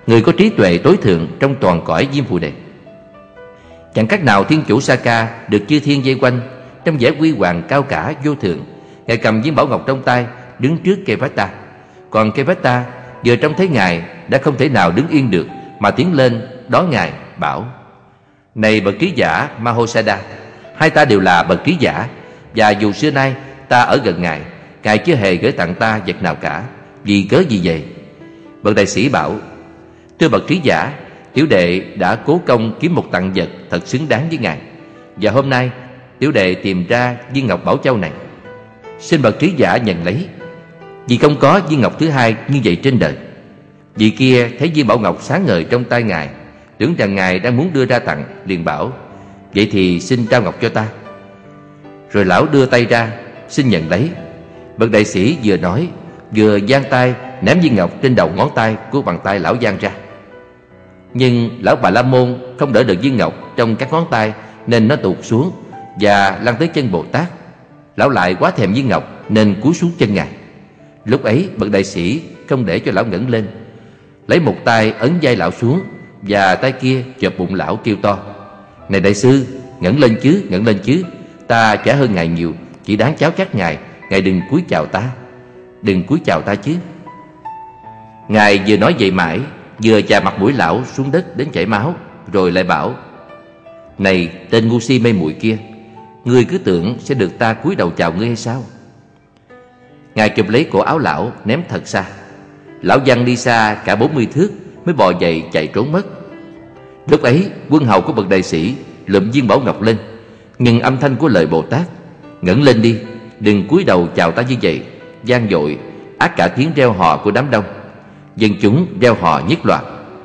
người có trí tuệ tối thượng trong toàn cõi Diêm Phù Đề. Chẳng khác nào thiên chủ Saka được chư thiên vây quanh trong vẻ huy hoàng cao cả vô thượng. Ngài cầm viên bảo ngọc trong tay, đứng trước Kevata. Còn Kevata vừa trông thấy Ngài đã không thể nào đứng yên được, mà tiến lên đón Ngài, bảo: Này bậc trí giả Mahosada, hai ta đều là bậc trí giả, và dù xưa nay ta ở gần Ngài, Ngài chưa hề gửi tặng ta vật nào cả. Vì cớ gì vậy? Bậc đại sĩ bảo: Thưa bậc trí giả, tiểu đệ đã cố công kiếm một tặng vật thật xứng đáng với Ngài, và hôm nay tiểu đệ tìm ra viên ngọc Bảo Châu này. Xin bậc trí giả nhận lấy, vì không có viên ngọc thứ hai như vậy trên đời. Vị kia thấy viên bảo ngọc sáng ngời trong tay Ngài, tưởng rằng Ngài đang muốn đưa ra tặng, liền bảo: Vậy thì xin trao ngọc cho ta. Rồi lão đưa tay ra xin nhận lấy. Bậc đại sĩ vừa nói vừa giang tay ném viên ngọc trên đầu ngón tay của bàn tay lão giang ra. Nhưng lão Bà La Môn không đỡ được viên ngọc trong các ngón tay, nên nó tụt xuống và lăn tới chân Bồ Tát. Lão lại quá thèm viên ngọc nên cúi xuống chân Ngài. Lúc ấy bậc đại sĩ không để cho lão ngẩng lên, lấy một tay ấn vai lão xuống, và tay kia chộp bụng lão, kêu to: Này đại sư, ngẩng lên chứ, ngẩng lên chứ. Ta trẻ hơn Ngài nhiều, chỉ đáng cháu chắc Ngài. Ngài đừng cúi chào ta, đừng cúi chào ta chứ. Ngài vừa nói vậy mãi, vừa chà mặt mũi lão xuống đất đến chảy máu, rồi lại bảo: Này tên ngu si mê muội kia, ngươi cứ tưởng sẽ được ta cúi đầu chào ngươi hay sao? Ngài chụp lấy cổ áo lão ném thật xa. Lão văng đi xa cả 40 thước mới bò dậy chạy trốn mất. Lúc ấy quân hầu của bậc đại sĩ lụm viên bảo ngọc lên, nhưng âm thanh của lời Bồ Tát: Ngẩng lên đi, đừng cúi đầu chào ta như vậy, vang dội át cả tiếng reo hò của đám đông. Dân chúng reo hò nhất loạt.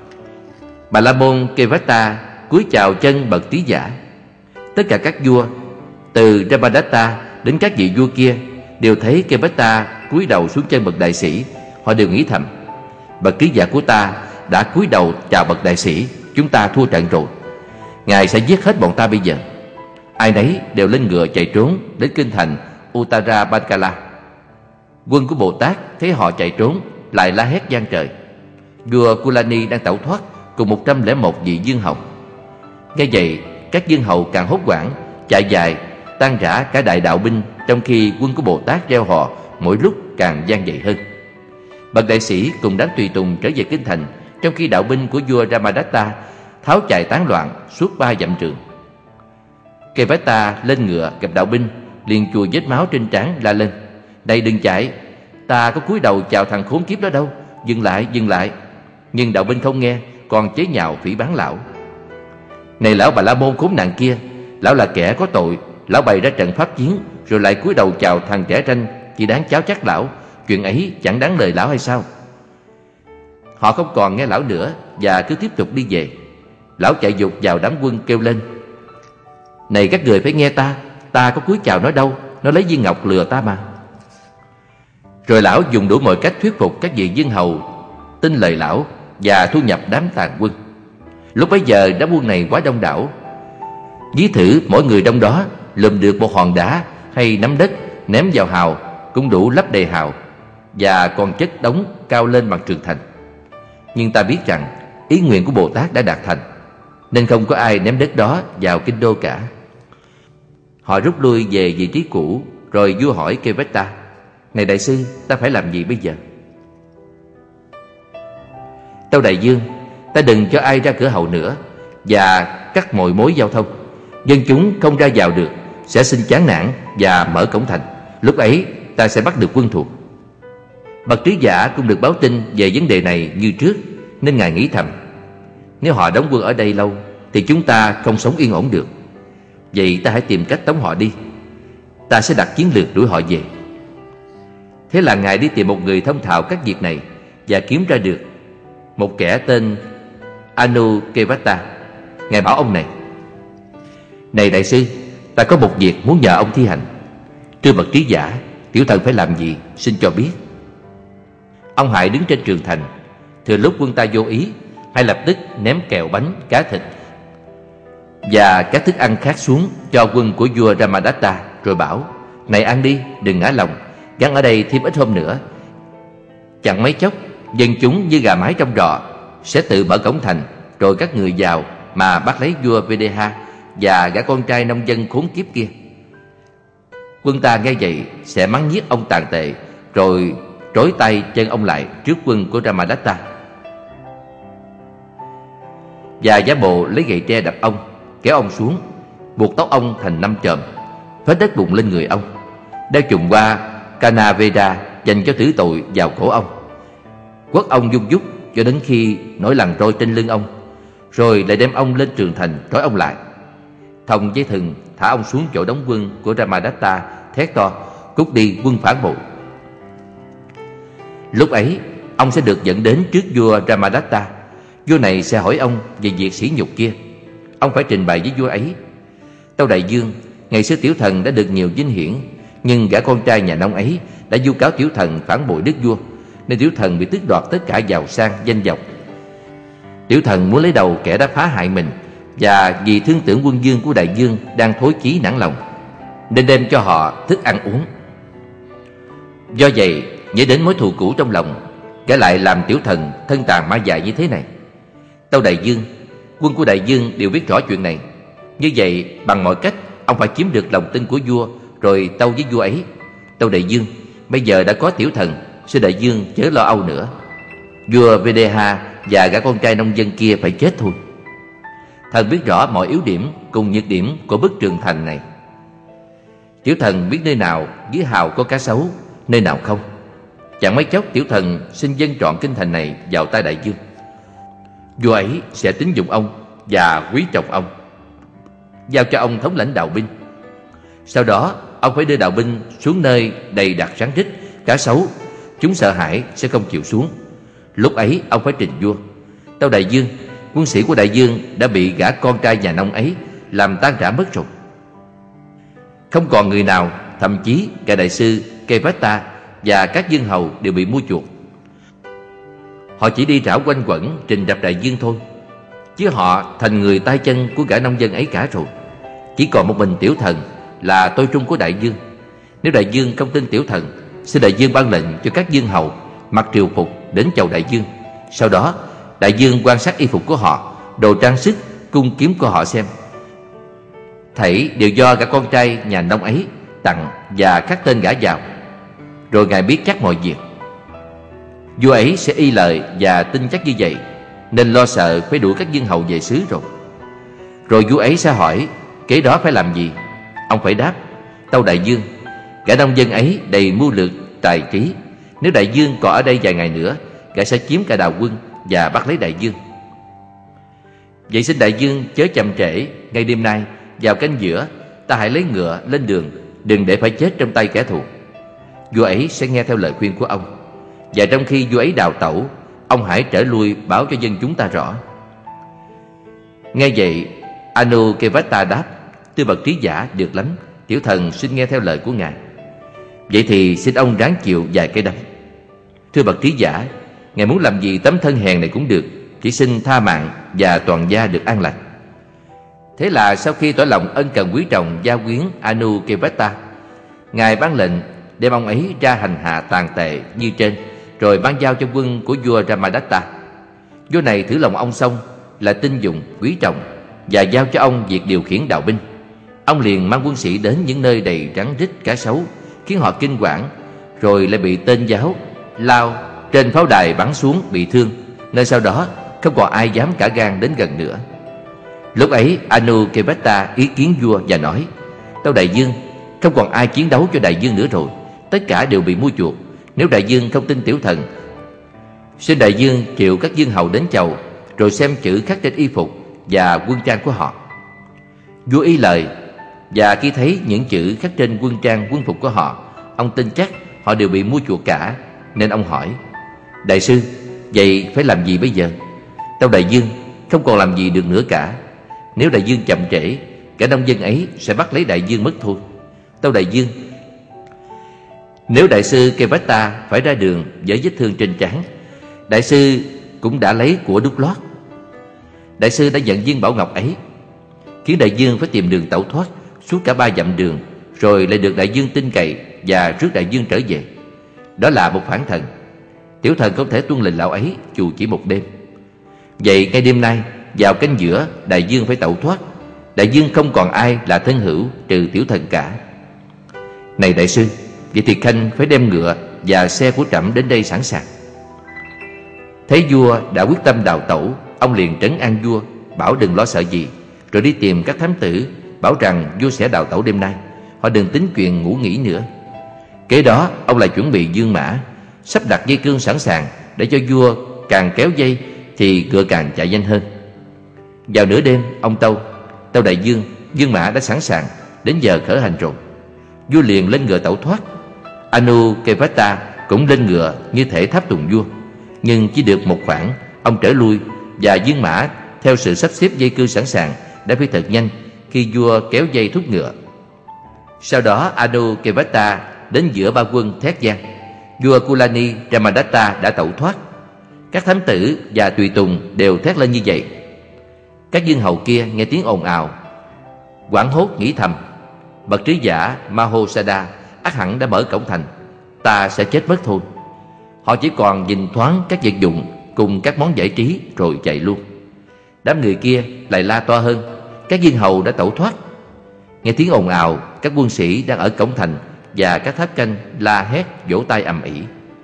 Bà La Môn Kevata cúi chào chân bậc trí giả. Tất cả các vua từ Ramadatta đến các vị vua kia đều thấy Kevata cúi đầu xuống chân bậc đại sĩ. Họ đều nghĩ thầm: Bậc trí giả của ta đã cúi đầu chào bậc đại sĩ, chúng ta thua trận rồi. Ngài sẽ giết hết bọn ta bây giờ. Ai nấy đều lên ngựa chạy trốn đến kinh thành Uttara Bankala. Quân của Bồ Tát thấy họ chạy trốn, lại la hét vang trời. Vua Kulani đang tẩu thoát cùng 101 vị vương hầu. Nghe vậy, các vương hầu càng hốt hoảng, chạy dài tan rã cả đại đạo binh, trong khi quân của Bồ Tát reo hò mỗi lúc càng vang dậy hơn. Bậc đại sĩ cùng đám tùy tùng trở về kinh thành, trong khi đạo binh của vua Ramadatta tháo chạy tán loạn suốt 3 dặm trường. Kevata lên ngựa gặp đạo binh, liền chùi vết máu trên trán la lên: Đây, đừng chạy, ta có cúi đầu chào thằng khốn kiếp đó đâu, dừng lại, dừng lại. Nhưng đạo binh không nghe, còn chế nhạo phỉ báng lão. Này lão Bà La Môn khốn nạn kia, lão là kẻ có tội, lão bày ra trận pháp chiến rồi lại cúi đầu chào thằng trẻ ranh, chỉ đáng cháu chắc lão. Chuyện ấy chẳng đáng lời lão hay sao? Họ không còn nghe lão nữa và cứ tiếp tục đi về. Lão chạy vụt vào đám quân kêu lên: Này các người phải nghe ta, ta có cúi chào nó đâu, nó lấy viên ngọc lừa ta mà. Rồi lão dùng đủ mọi cách thuyết phục các vị vương hầu tin lời lão và thu nhập đám tàn quân. Lúc bấy giờ đám quân này quá đông đảo. Ví thử mỗi người đông đó lùm được một hòn đá hay nắm đất ném vào hào cũng đủ lấp đầy hào, và còn chất đống cao lên mặt tường thành. Nhưng ta biết rằng ý nguyện của Bồ Tát đã đạt thành, nên không có ai ném đất đó vào kinh đô cả. Họ rút lui về vị trí cũ. Rồi vua hỏi Kevata: Này đại sư, ta phải làm gì bây giờ? Tâu đại vương, ta đừng cho ai ra cửa hậu nữa, và cắt mọi mối giao thông. Dân chúng không ra vào được, sẽ sinh chán nản và mở cổng thành. Lúc ấy ta sẽ bắt được quân thù. Bậc trí giả cũng được báo tin về vấn đề này như trước, nên ngài nghĩ thầm: Nếu họ đóng quân ở đây lâu thì chúng ta không sống yên ổn được. Vậy ta hãy tìm cách tống họ đi. Ta sẽ đặt chiến lược đuổi họ về. Thế là ngài đi tìm một người thông thạo các việc này, và kiếm ra được một kẻ tên Anukevata. Ngài bảo ông này: Này đại sư, ta có một việc muốn nhờ ông thi hành. Thưa bậc trí giả, tiểu thần phải làm gì, xin cho biết. Ông hãy đứng trên trường thành, thừa lúc quân ta vô ý, hãy lập tức ném kẹo bánh, cá thịt và các thức ăn khác xuống cho quân của vua Ramadatta, rồi bảo: Này ăn đi, đừng ngã lòng, gắn ở đây thêm ít hôm nữa. Chẳng mấy chốc, dân chúng như gà mái trong rọ sẽ tự mở cổng thành, rồi các người vào mà bắt lấy vua Videha và gã con trai nông dân khốn kiếp kia. Quân ta nghe vậy sẽ mắng nhiếc ông tàn tệ, rồi trói tay chân ông lại trước quân của Brahmadatta, và giả bộ lấy gậy tre đập ông, kéo ông xuống, buộc tóc ông thành 5 chòm, phết đất bùn lên người ông, đeo chùm qua Kanaveda dành cho tử tội vào cổ ông, quất ông dung dút cho đến khi nổi lằn trôi trên lưng ông, rồi lại đem ông lên tường thành trói ông lại, thòng dây thừng thả ông xuống chỗ đóng quân của Brahmadatta, thét to: "Cút đi quân phản bội!" Lúc ấy ông sẽ được dẫn đến trước vua Brahmadatta. Vua này sẽ hỏi ông về việc sỉ nhục kia. Ông phải trình bày với vua ấy: "Tâu đại vương, ngày xưa tiểu thần đã được nhiều vinh hiển, nhưng gã con trai nhà nông ấy đã vu cáo tiểu thần phản bội đức vua, nên tiểu thần bị tước đoạt tất cả giàu sang danh vọng. Tiểu thần muốn lấy đầu kẻ đã phá hại mình, và vì thương tưởng quân vương của đại vương đang thối chí nản lòng, nên đem cho họ thức ăn uống. Do vậy, nhớ đến mối thù cũ trong lòng, gã lại làm tiểu thần thân tàn ma dại như thế này. Tâu đại vương, quân của đại vương đều biết rõ chuyện này. Như vậy, bằng mọi cách, ông phải chiếm được lòng tin của vua, rồi tâu với vua ấy: Tâu đại vương, bây giờ đã có tiểu thần, xin đại vương chớ lo âu nữa. Vua Videha và gã con trai nông dân kia phải chết thôi. Thần biết rõ mọi yếu điểm cùng nhược điểm của bức tường thành này. Tiểu thần biết nơi nào dưới hào có cá sấu, nơi nào không. Chẳng mấy chốc tiểu thần xin dâng trọn kinh thành này vào tay đại vương. Vua ấy sẽ tín dụng ông và quý trọng ông, giao cho ông thống lãnh đạo binh. Sau đó ông phải đưa đạo binh xuống nơi đầy đặt rắn rít, cá sấu. Chúng sợ hãi sẽ không chịu xuống. Lúc ấy ông phải trình vua: Tâu đại vương, quân sĩ của đại vương đã bị gã con trai nhà nông ấy làm tan rã mất rồi. Không còn người nào, thậm chí cả đại sư Kevata và các vương hầu đều bị mua chuộc. Họ chỉ đi rảo quanh quẩn trình đập đại vương thôi, chứ họ thành người tay chân của gã nông dân ấy cả rồi. Chỉ còn một mình tiểu thần là tôi trung của đại vương. Nếu đại vương không tin tiểu thần, xin đại vương ban lệnh cho các vương hầu mặc triều phục đến chầu đại vương. Sau đó đại vương quan sát y phục của họ, đồ trang sức, cung kiếm của họ xem. Thảy đều do cả con trai nhà nông ấy tặng và khắc tên gã vào. Rồi ngài biết chắc mọi việc. Vua ấy sẽ y lời và tin chắc như vậy, nên lo sợ phải đuổi các vương hầu về xứ rồi. Rồi vua ấy sẽ hỏi kế đó phải làm gì. Ông phải đáp: Tâu đại vương, gã nông dân ấy đầy mưu lược tài trí. Nếu đại vương còn ở đây vài ngày nữa, gã sẽ chiếm cả đạo quân và bắt lấy đại vương. Vậy xin đại vương chớ chậm trễ, ngay đêm nay vào canh giữa, ta hãy lấy ngựa lên đường, đừng để phải chết trong tay kẻ thù. Vua ấy sẽ nghe theo lời khuyên của ông. Và trong khi vua ấy đào tẩu, ông hãy trở lui báo cho dân chúng ta rõ. Nghe vậy, Anukevata đáp: Thưa bậc trí giả, được lắm, tiểu thần xin nghe theo lời của ngài. Vậy thì xin ông ráng chịu vài cái đấm. Thưa bậc trí giả, ngài muốn làm gì tấm thân hèn này cũng được, chỉ xin tha mạng và toàn gia được an lành. Thế là sau khi tỏ lòng ân cần quý trọng gia quyến Anukevata, ngài ban lệnh đem ông ấy ra hành hạ tàn tệ như trên, rồi ban giao cho quân của vua Brahmadatta. Vua này thử lòng ông xong là tin dụng quý trọng, và giao cho ông việc điều khiển đạo binh. Ông liền mang quân sĩ đến những nơi đầy rắn rít cá sấu, khiến họ kinh quản, rồi lại bị tên giáo lao trên pháo đài bắn xuống bị thương, nên sau đó không còn ai dám cả gan đến gần nữa. Lúc ấy Anukevata ý kiến vua và nói: Tâu đại vương, không còn ai chiến đấu cho đại vương nữa rồi, tất cả đều bị mua chuộc. Nếu đại vương không tin tiểu thần, xin đại vương triệu các vương hầu đến chầu, rồi xem chữ khắc trên y phục và quân trang của họ. Vua y lời, và khi thấy những chữ khắc trên quân trang quân phục của họ, ông tin chắc họ đều bị mua chuộc cả, nên ông hỏi: Đại sư, vậy phải làm gì bây giờ? Tâu đại vương, không còn làm gì được nữa cả. Nếu đại vương chậm trễ, cả nông dân ấy sẽ bắt lấy đại vương mất thôi. Tâu đại vương, nếu đại sư Kevata phải ra đường với vết thương trên trán, đại sư cũng đã lấy của đút lót. Đại sư đã giận viên bảo ngọc ấy, khiến đại vương phải tìm đường tẩu thoát suốt cả 3 dặm đường, rồi lại được đại vương tin cậy và rước đại vương trở về. Đó là một phản thần. Tiểu thần không thể tuân lệnh lão ấy dù chỉ một đêm. Vậy ngay đêm nay, vào canh giữa, đại vương phải tẩu thoát. Đại vương không còn ai là thân hữu trừ tiểu thần cả. Này đại sư, vậy thì khanh phải đem ngựa và xe của trẫm đến đây sẵn sàng. Thấy vua đã quyết tâm đào tẩu, ông liền trấn an vua, bảo đừng lo sợ gì, rồi đi tìm các thám tử, bảo rằng vua sẽ đào tẩu đêm nay, họ đừng tính chuyện ngủ nghỉ nữa. Kế đó ông lại chuẩn bị dương mã, sắp đặt dây cương sẵn sàng, để cho vua càng kéo dây thì ngựa càng chạy nhanh hơn. Vào nửa đêm, ông tâu đại vương, dương mã đã sẵn sàng, đến giờ khởi hành rồi. Vua liền lên ngựa tẩu thoát. Anukevatta cũng lên ngựa như thể tháp tùng vua, nhưng chỉ được một khoảng, ông trở lui, và dương mã theo sự sắp xếp dây cương sẵn sàng đã phi thật nhanh khi vua kéo dây thúc ngựa. Sau đó Anukevatta đến giữa ba quân thét vang, vua Kulani Ramadatta đã tẩu thoát. Các thám tử và tùy tùng đều thét lên như vậy. Các vương hầu kia nghe tiếng ồn ào, hoảng hốt nghĩ thầm, bậc trí giả Mahosada ắt hẳn đã mở cổng thành, ta sẽ chết mất thôi. Họ chỉ còn nhìn thoáng các vật dụng cùng các món giải trí rồi chạy luôn. Đám người kia lại la to hơn, các vương hầu đã tẩu thoát. Nghe tiếng ồn ào, các quân sĩ đang ở cổng thành và các tháp canh la hét vỗ tay ầm ĩ.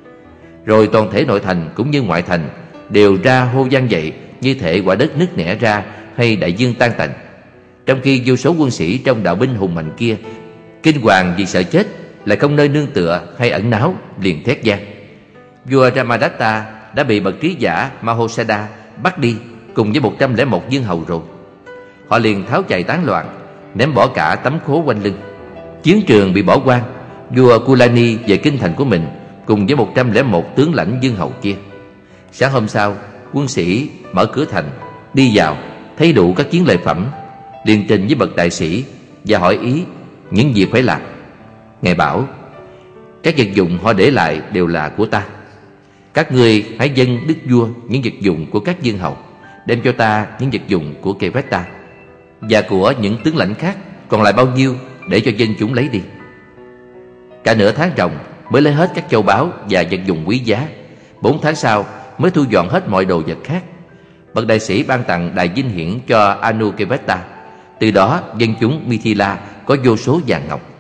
Rồi toàn thể nội thành cũng như ngoại thành đều ra hô vang dậy, như thể quả đất nứt nẻ ra hay đại dương tan tành. Trong khi vô số quân sĩ trong đạo binh hùng mạnh kia kinh hoàng vì sợ chết, lại không nơi nương tựa hay ẩn náu, liền thét vang. Vua Ramadatta đã bị bậc trí giả Mahosada bắt đi cùng với 101 vương hầu rồi. Họ liền tháo chạy tán loạn, ném bỏ cả tấm khố quanh lưng. Chiến trường bị bỏ hoang. Vua Kulani về kinh thành của mình cùng với 101 tướng lãnh vương hầu kia. Sáng hôm sau, quân sĩ mở cửa thành đi vào, thấy đủ các chiến lợi phẩm, liền trình với bậc đại sĩ và hỏi ý những việc phải làm. Ngài bảo, các vật dụng họ để lại đều là của ta. Các ngươi hãy dâng đức vua những vật dụng của các vương hầu, đem cho ta những vật dụng của Kevatta và của những tướng lãnh khác, còn lại bao nhiêu để cho dân chúng lấy đi. Cả nửa tháng ròng mới lấy hết các châu báu và vật dụng quý giá. 4 tháng sau mới thu dọn hết mọi đồ vật khác. Bậc đại sĩ ban tặng đại vinh hiển cho Anukevatta. Từ đó dân chúng Mithila có vô số vàng ngọc.